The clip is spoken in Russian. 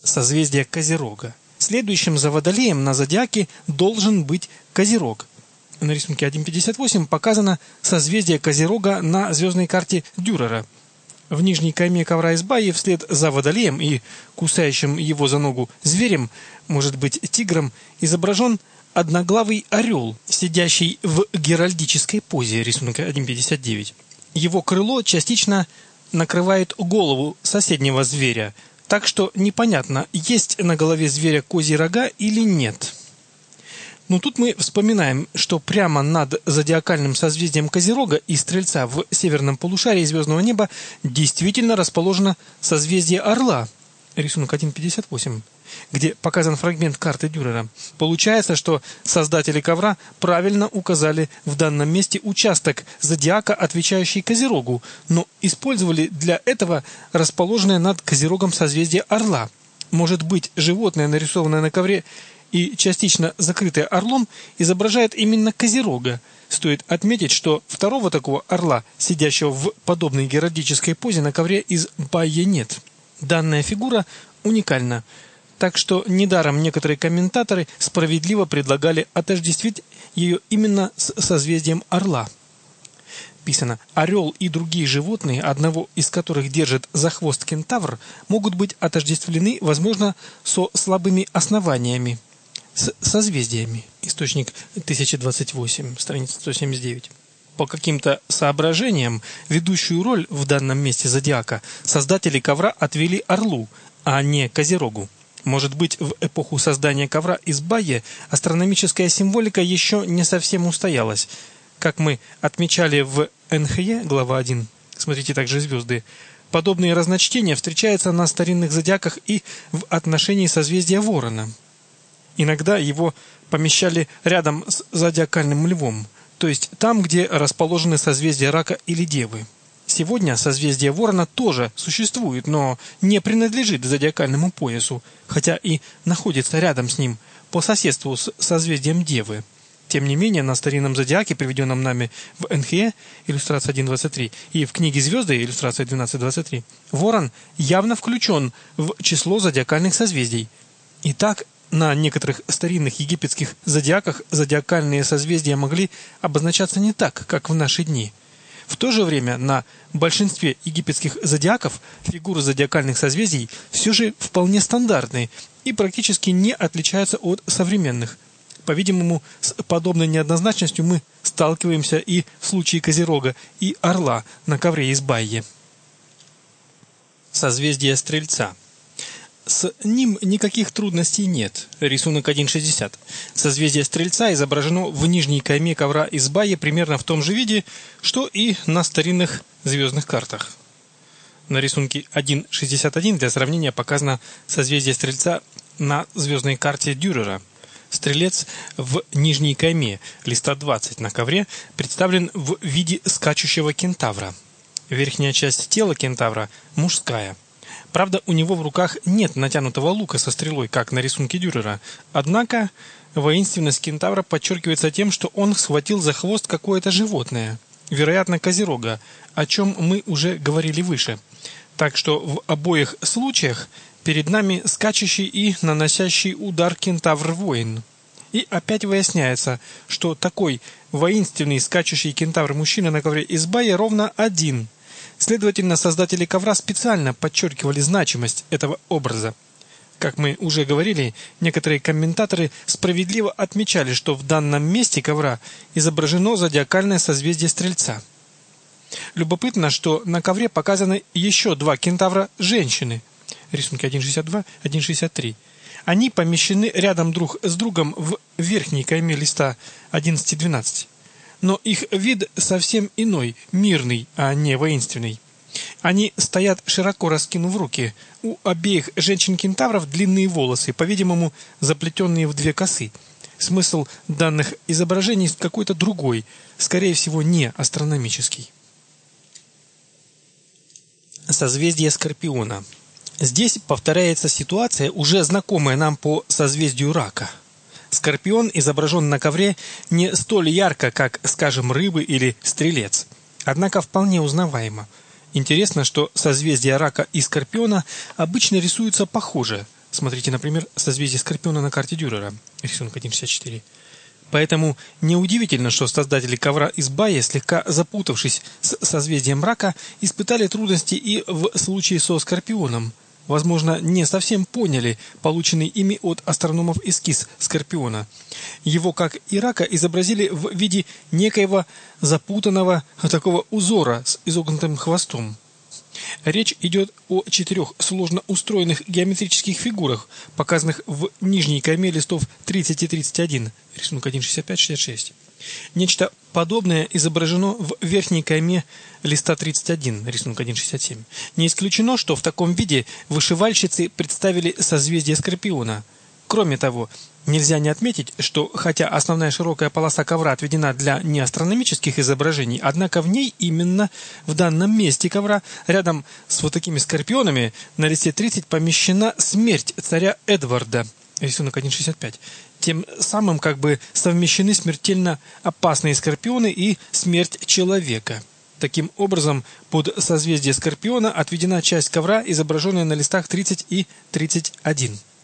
созвездие Козерога. Следующим за Водолеем на зодиаке должен быть Козерог. На рисунке 1.58 показано созвездие Козерога на звездной карте Дюрера. В нижней кайме ковра из Байи вслед за Водолеем и кусающим его за ногу зверем, может быть тигром, изображен одноглавый орел, сидящий в геральдической позе, рисунок 1.59. Его крыло частично накрывает голову соседнего зверя, так что непонятно, есть на голове зверя козьи рога или нет. Но тут мы вспоминаем, что прямо над зодиакальным созвездием Козерога и Стрельца в северном полушарии звездного неба действительно расположено созвездие Орла, рисунок 1.58, где показан фрагмент карты Дюрера. Получается, что создатели ковра правильно указали в данном месте участок зодиака, отвечающий Козерогу, но использовали для этого расположенное над Козерогом созвездие Орла. Может быть, животное, нарисованное на ковре и частично закрытое орлом, изображает именно Козерога. Стоит отметить, что второго такого орла, сидящего в подобной геральдической позе, на ковре из Байи нет. Данная фигура уникальна, так что недаром некоторые комментаторы справедливо предлагали отождествить ее именно с созвездием Орла. Писано: орел и другие животные, одного из которых держит за хвост кентавр, могут быть отождествлены, возможно, со слабыми основаниями, с созвездиями. Источник 1028, страница 179. По каким-то соображениям ведущую роль в данном месте зодиака создатели ковра отвели Орлу, а не Козерогу. Может быть, в эпоху создания ковра из Байи астрономическая символика еще не совсем устоялась. Как мы отмечали в НХЕ, глава 1, смотрите также звезды, подобные разночтения встречаются на старинных зодиаках и в отношении созвездия Ворона. Иногда его помещали рядом с зодиакальным львом, то есть там, где расположены созвездия Рака или Девы. Сегодня созвездие Ворона тоже существует, но не принадлежит зодиакальному поясу, хотя и находится рядом с ним, по соседству с созвездием Девы. Тем не менее, на старинном зодиаке, приведенном нами в НХЕ, иллюстрация 1.23, и в книге «Звезды», иллюстрация 12.23, Ворон явно включен в число зодиакальных созвездий. Итак, на некоторых старинных египетских зодиаках зодиакальные созвездия могли обозначаться не так, как в наши дни. В то же время на большинстве египетских зодиаков фигуры зодиакальных созвездий все же вполне стандартные и практически не отличаются от современных. По-видимому, с подобной неоднозначностью мы сталкиваемся и в случае Козерога и Орла на ковре из Байи. Созвездие Стрельца. С ним никаких трудностей нет. Рисунок 1.60. Созвездие Стрельца изображено в нижней кайме ковра из Байи примерно в том же виде, что и на старинных звездных картах. На рисунке 1.61 для сравнения показано созвездие Стрельца на звездной карте Дюрера. Стрелец в нижней кайме, листа 20 на ковре, представлен в виде скачущего кентавра. Верхняя часть тела кентавра мужская. Правда, у него в руках нет натянутого лука со стрелой, как на рисунке Дюрера. Однако воинственность кентавра подчеркивается тем, что он схватил за хвост какое-то животное, вероятно, Козерога, о чем мы уже говорили выше. Так что в обоих случаях перед нами скачущий и наносящий удар кентавр-воин. И опять выясняется, что такой воинственный скачущий кентавр-мужчина на ковре из Байи ровно один. Следовательно, создатели ковра специально подчеркивали значимость этого образа. Как мы уже говорили, некоторые комментаторы справедливо отмечали, что в данном месте ковра изображено зодиакальное созвездие Стрельца. Любопытно, что на ковре показаны еще два кентавра-женщины. Рисунки 1.62, 1.63. Они помещены рядом друг с другом в верхней кайме листа 11.12. Но их вид совсем иной, мирный, а не воинственный. Они стоят широко раскинув руки. У обеих женщин-кентавров длинные волосы, по-видимому, заплетенные в две косы. Смысл данных изображений какой-то другой, скорее всего, не астрономический. Созвездие Скорпиона. Здесь повторяется ситуация, уже знакомая нам по созвездию Рака. Скорпион изображен на ковре не столь ярко, как, скажем, Рыбы или Стрелец, однако вполне узнаваемо. Интересно, что созвездия Рака и Скорпиона обычно рисуются похоже. Смотрите, например, созвездие Скорпиона на карте Дюрера, рисунок 1.64. Поэтому неудивительно, что создатели ковра из Байи, слегка запутавшись с созвездием Рака, испытали трудности и в случае со Скорпионом. Возможно, не совсем поняли полученный ими от астрономов эскиз Скорпиона. Его, как и Рака, изобразили в виде некоего запутанного такого узора с изогнутым хвостом. Речь идет о 4 сложно устроенных геометрических фигурах, показанных в нижней кайме листов 30 и 31, рисунок 1.65-66. Нечто подобное изображено в верхней кайме листа 31, рисунок 1.67. Не исключено, что в таком виде вышивальщицы представили созвездие Скорпиона. Кроме того, нельзя не отметить, что хотя основная широкая полоса ковра отведена для неастрономических изображений, однако в ней именно в данном месте ковра, рядом с вот такими скорпионами, на листе 30 помещена смерть царя Эдварда, рисунок 1.65. Тем самым как бы совмещены смертельно опасные скорпионы и смерть человека. Таким образом, под созвездие Скорпиона отведена часть ковра, изображенная на листах 30 и 31.